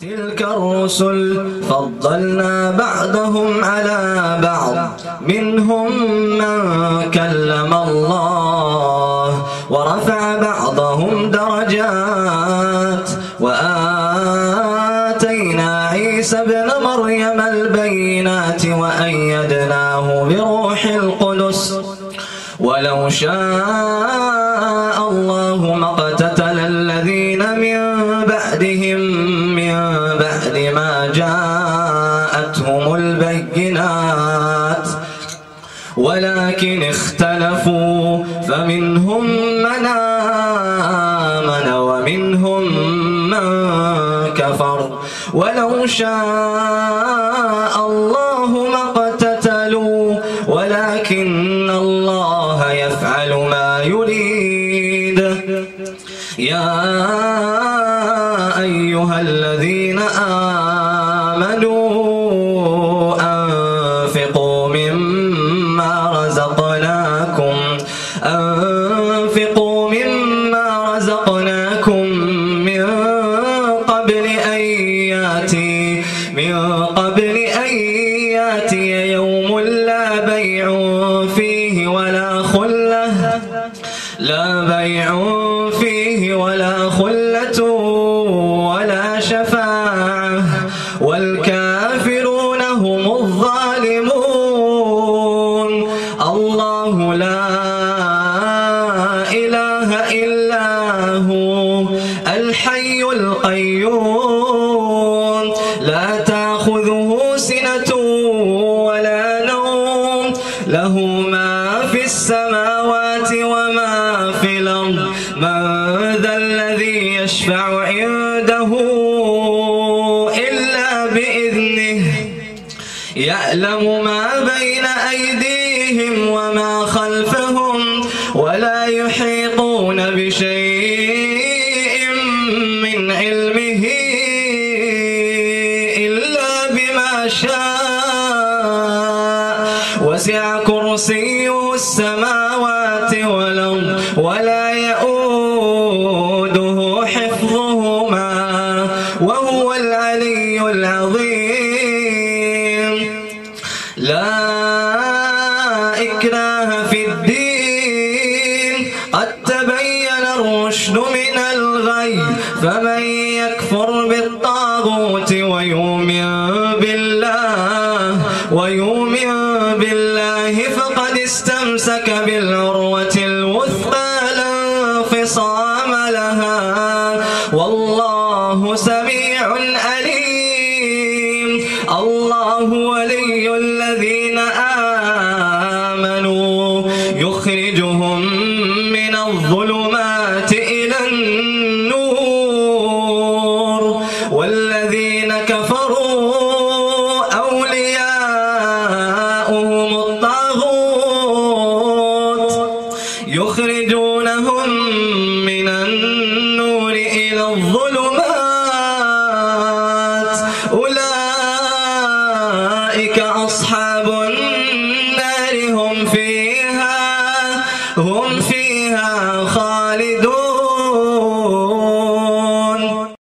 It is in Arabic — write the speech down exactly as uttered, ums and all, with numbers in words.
تلك الرسل فضلنا بعضهم على بعض منهم من كلم الله ورفع بعضهم درجات وآتينا عيسى ابن مريم البينات وأيدناه بروح القدس ولو شاء الله ما اقتتل الذين من بعدهم من بعد ما جاءتهم البينات ولكن اختلفوا فمنهم من آمن ومنهم من كفر ولو شاء الله ما اقتتلوا ولكن الله يفعل ما يريد. يا أيها الذين آمنوا أنفقوا مما رزقناكم أنفقوا مما رزقناكم من قبل أن يأتي من قبل أن يأتي يوم لا بيع فيه ولا خلة لا بيع فيه ولا خلة ولا شفاعة والكافرون هم الظالمون. الله لا إله إلا هو الحي القيوم لا تأخذه سنة ولا نوم له ما في السماوات وما في الأرض من ذا الذي يشفع عنده إلا بإذنه يعلم ما بين أيديهم وما خلفهم ولا يحيطون بشيء من علمه إلا بما شاء وسع كرسيه السماوات والأرض ولا يؤوده حفظهما وهو العلي العظيم. لا إكراه في الدين قد تبين الرشد من الغي فمن يكفر بالطاغوت ويؤمن بالله ويؤمن بالله فقد استمسك بالعروة الوثقى لا انفصام لها والله سميع عليم. الله ولي الذين آمنوا يخرجهم من الظلمات إلى النور والذين كفروا أولياؤهم الطاغوت يخرجونهم من النور إلى الظلمات أولئك أصحاب